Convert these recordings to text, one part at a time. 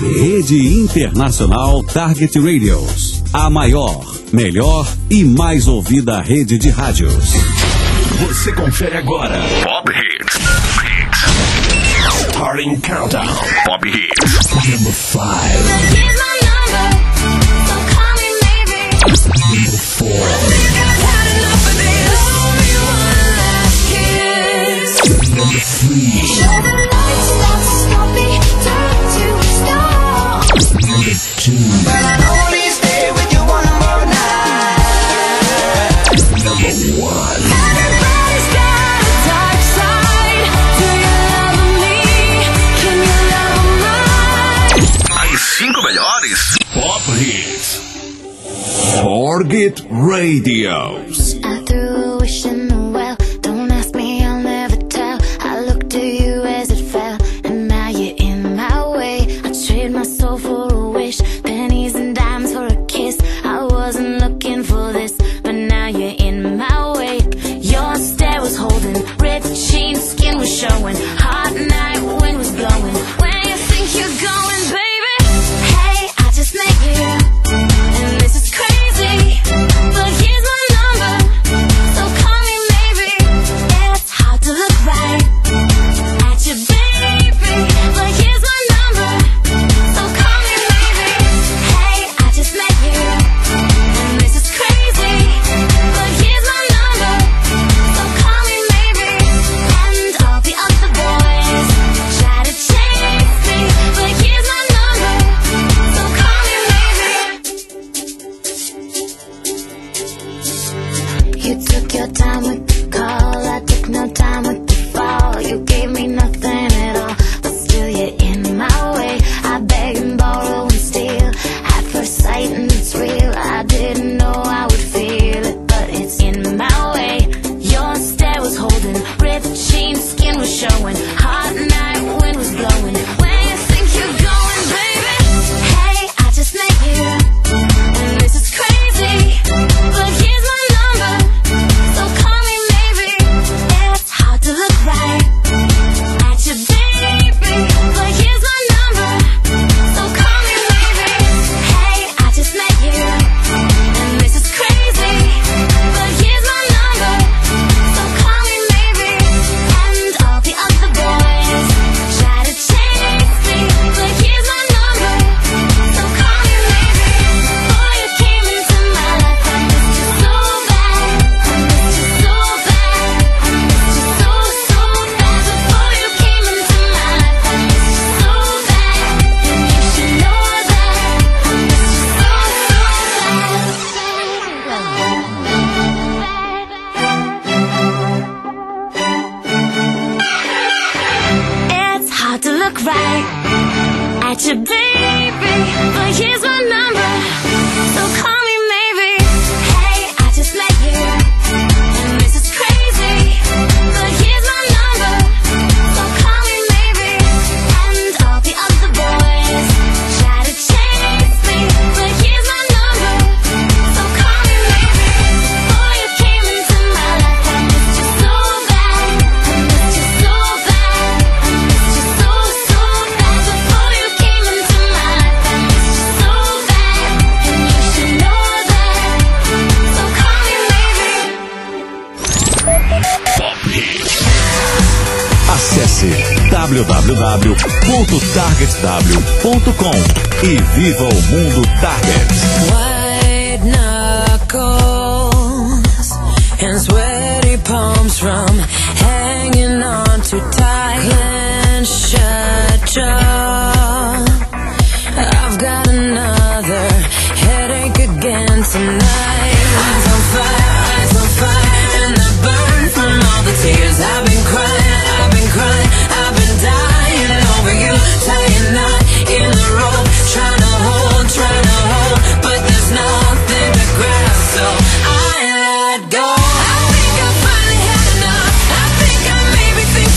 Rede Internacional Target Radios. A maior, melhor e mais ouvida rede de rádios. Você confere agora Pop Hits. Starting Countdown. Pop Hits. Number 5. Number 4. Number 3. Number 2. But I'll only stay with you one more night. Number 1. Everybody's got a dark side. Do you love me? Can you love mine? As 5 melhores Pop Hits. Target Radios. I threw a wish in the well. Don't ask me, I'll never tell. I looked to you as it fell, and now you're in my way. I trade my soul for a wish, pennies and dimes for a kiss. I wasn't looking for this, but now you're in my way. Your stare was holding, red sheen, skin was showing. Hot night, wind was blowing. Where you think you're going, baby? Hey, I just met you, and this is crazy, but here's my number, so call me maybe. It's hard to look right at you, baby, but here's my number, so call me maybe. Hey, I just met you, and this is crazy, but here's my number, so call me maybe. And all the other boys try to chase me, but here's my number, so call me maybe. You took your time with the call, I took no time with the fall. You gave me nothing at all, but still you're in my way. I beg and borrow and steal at first sight, and it's real. I didn't know I would feel it, but it's in my way. Your stare was holding, red sheen, skin was showing. Hot night, wind was blowing. Where you think you're going, baby? Hey, I just met you, and this is crazy, but here's my number, so call me maybe. It's hard to look right at you, baby, but here's my number, so call me maybe. Hey, I just met you, and this is crazy, but here's my number, so call me maybe. And all the other boys try to chase me, but here's my number, so call me maybe. Before you came into my life, I missed you so bad. I missed you so bad. I missed you so, so bad. Before you came into my life, I missed you so bad. And you should know that. I missed you so, so bad. It's hard to look right at you, baby, but here's my number, so call me maybe. Hey, I just met you, and this is crazy, but here's my number, so call me maybe. And all the other boys try to chase me, but here's my number, so call me maybe. Before you came into my life, I missed you so bad. I missed you so bad. I missed you so, so bad. Before you came into my life, I missed you so bad. And you should know that, so call me maybe. Acesse www.targetw.com e viva o mundo Target. White knuckles and sweaty palms from hanging on too tight. Clenched shut jaw. I've got another headache again tonight. Eyes on fire, and I burn from all the tears I've been crying, I've been dying over you, tying knot in the rope, trying to hold, but there's nothing to grab, so I let go. I think I finally had enough. I think I maybe think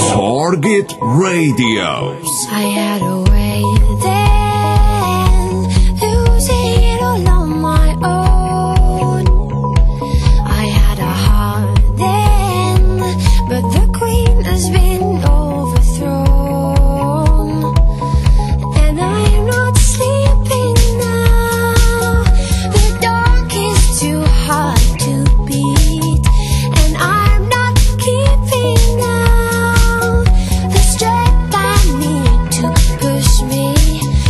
Target Radios. I had a way then, losing it all on my own. I had a heart then, but the queen has been overthrown. And I'm not sleeping now, the dark is too hard to beat. And I'm not keeping now the strength I need to push me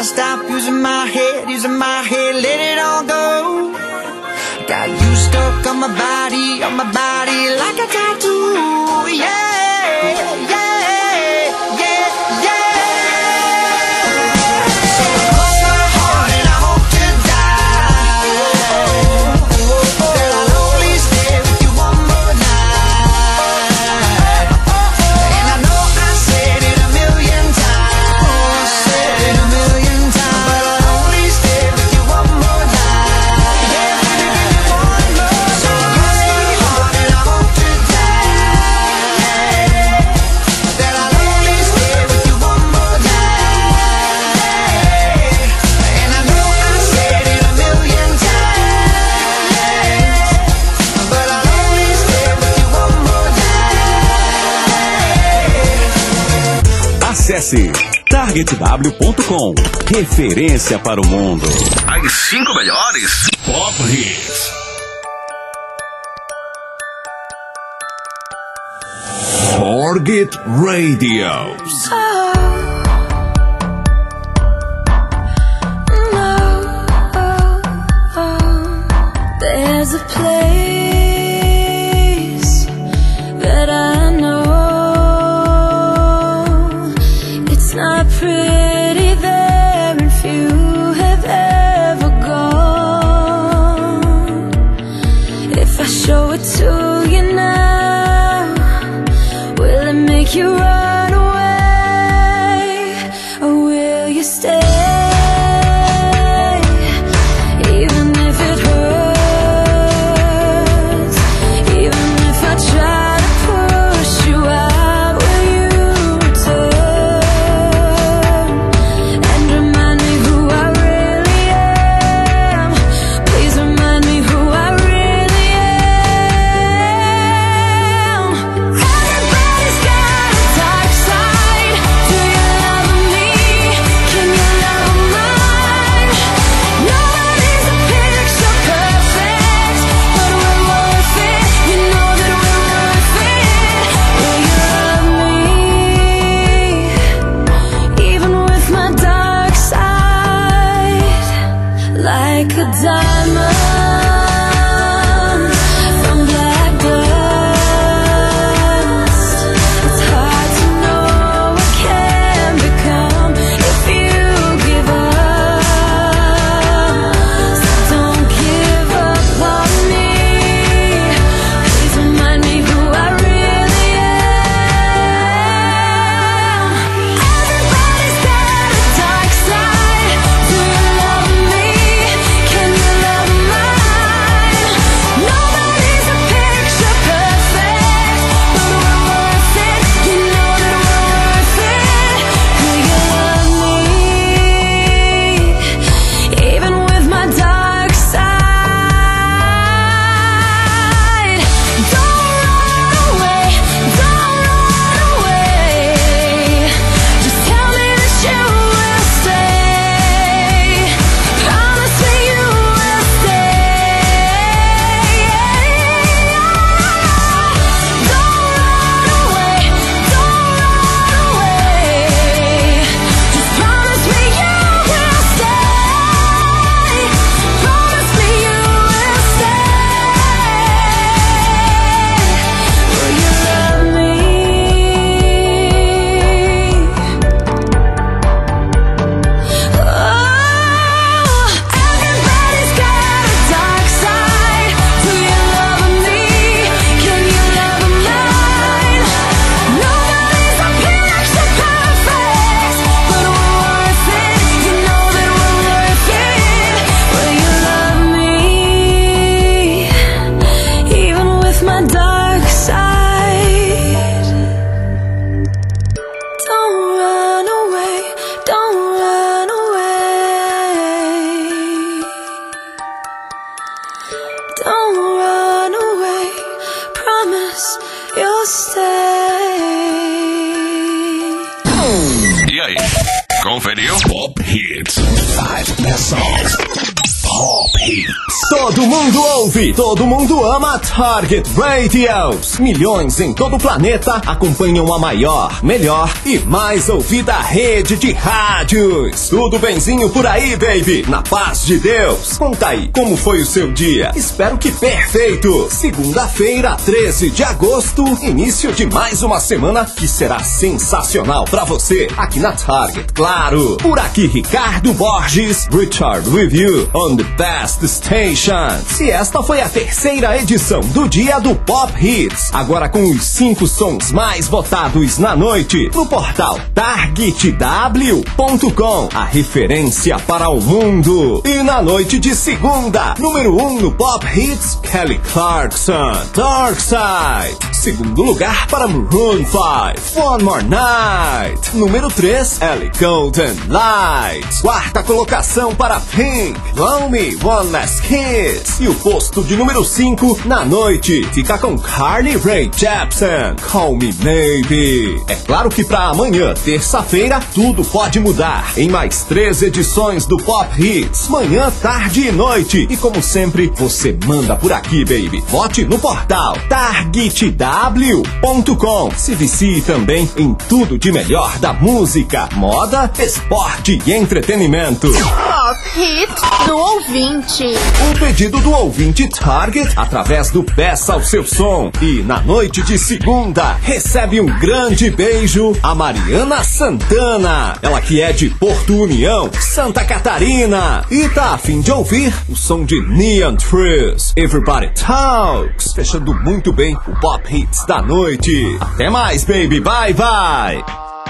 Gotta stop using my head, let it all go. Got you stuck on my body like a tattoo. Yeah, yeah, yeah, yeah. So cross my heart and I hope to die that I'll only stay with you one more night. And I know I said it a million times, but I'll only stay with you one more night. Yeah, baby, give me one more night. So cross my heart and I hope to die that I'll only stay with you one more night. And I know I said it a million times, but I'll only stay with you one more night. Acesse targetw.com. Referência para o mundo. As 5 melhores Pop Hits. Target Radios. There's a place that I know. It's not pretty there, and few have ever gone. If I show it to you now, will it make you run away, or will you stay? Even if it hurts, even if I try to push you out, will you return and remind me who I really am? Please remind me who I really am. Everybody's got a dark side. Do you love me? Can you love mine? Nobody's a picture perfect, but we're worth it. You know that we're worth it. Will you love me, even with my dark side? Like a diamond from black dust, it's hard to know what can become if you give up. So don't give up on me. Please remind me who I really am. Everybody's got a dark side. Do you love me? Can you love mine? Nobody's a picture perfect, but we're worth it. You know that we're worth it. Will you love me, even with my dark side? Don't run away, don't run away. Just tell me that you will stay. Promise me you will stay. Don't run away, don't run away. Just promise me you will stay. Promise me you will stay. Will you love me? Everybody's got a dark side. Do you love me? Can you love mine? Nobody's a picture perfect, but we're worth it. You know that we're worth it. Will you love me, even with my dark side? Don't run away, don't run away. Don't run away, promise you'll stay. E aí, conferiu? Pop Hits. 5 best songs. Todo mundo ouve, todo mundo ama Target Radios. Milhões em todo o planeta acompanham a maior, melhor e mais ouvida rede de rádios. Tudo benzinho por aí, baby? Na paz de Deus. Conta aí, como foi o seu dia? Espero que perfeito. Segunda-feira, 13 de agosto, início de mais uma semana que será sensacional pra você aqui na Target, claro. Por aqui, Ricardo Borges, Richard Review on the Best Station. Se esta foi a terceira edição do Dia do Pop Hits, agora com os 5 sons mais votados na noite, no portal targetw.com, a referência para o mundo. E na noite de segunda, número 1 no Pop Hits, Kelly Clarkson, Dark Side. Segundo lugar para Maroon 5, One More Night. Número 3, Ellie Golden Light. Quarta colocação para Pink, Blow Me One Last Kiss. E o posto de número 5 na noite fica com Carly Rae Jepsen, Call Me Maybe. É claro que para amanhã, terça-feira, tudo pode mudar. Em mais 3 edições do Pop Hits, manhã, tarde e noite. E como sempre, você manda por aqui, baby. Vote no portal targetw.com. Se vicie também em tudo de melhor da música, moda, esporte e entretenimento. Pop Hits do ouvinte. O pedido do ouvinte Target através do Peça ao Seu Som. E na noite de segunda, recebe um grande beijo a Mariana Santana. Ela que é de Porto União, Santa Catarina. E tá a fim de ouvir o som de Neon Trees, Everybody Talks. Fechando muito bem o Pop Hits da noite. Até mais, baby. Bye, bye.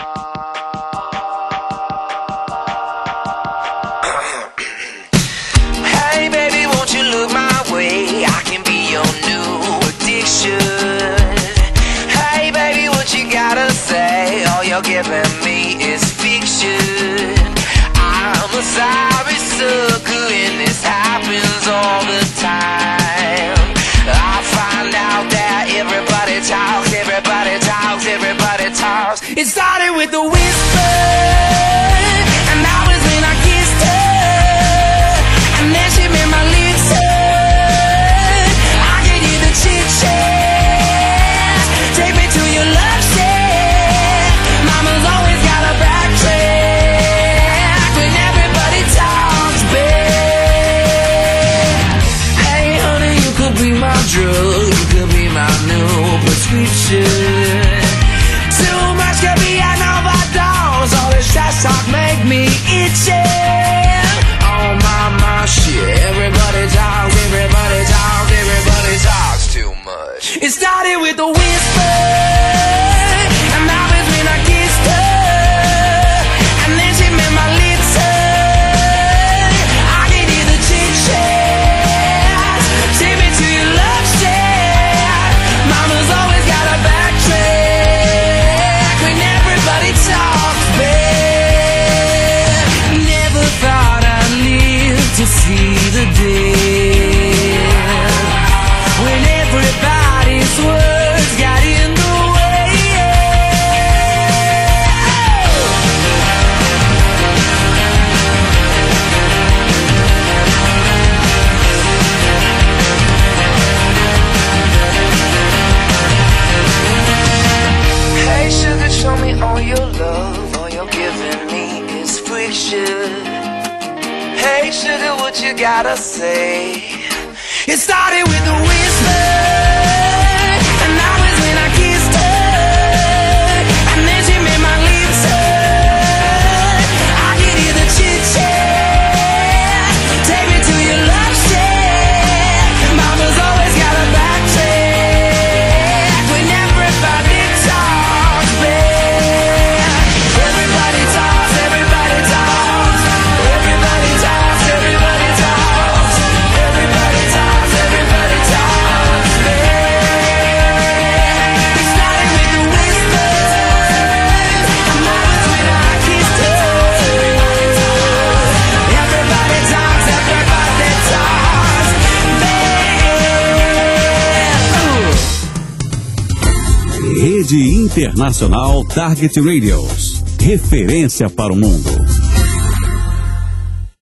You're giving me is fiction. I'm a sorry sucker and this happens all the time. I find out that everybody talks, everybody talks, everybody talks. It started with a whisper, and that was when I kissed her, and then she made my lips hurt. I could hear the chit chat. Take me to your love shack. Mama's always got a backtrack when everybody talks back. Hey honey, you could be my drug, you could be my new prescription. Too much could be an overdose. All this trash talk make me itchy. Oh my shit. Everybody talks, everybody talks, everybody talks too much. It started with a whisper, and that was when I kissed her, and then she made my lips hurt. I could hear the chit chat. Take me to your love shack. Mama's always got a backtrack when everybody talks back. Never thought I'd live to see the day when everybody's words got in the way. Hey sugar, show me all your love. All you're giving me is friction. Hey sugar, what you gotta say? It started with a whisper, and that was when I kissed her, and then she made my lips hurt. I could hear the chit chat. Take me to your love shack. Mama's always got a backtrack when everybody talks back. Everybody talks, everybody talks, everybody talks, everybody talks, everybody talks, everybody talks back. It started with a whisper, and that was when I kissed her. Everybody talks, everybody talks back. Rede Internacional Target Radios. Referência para o mundo.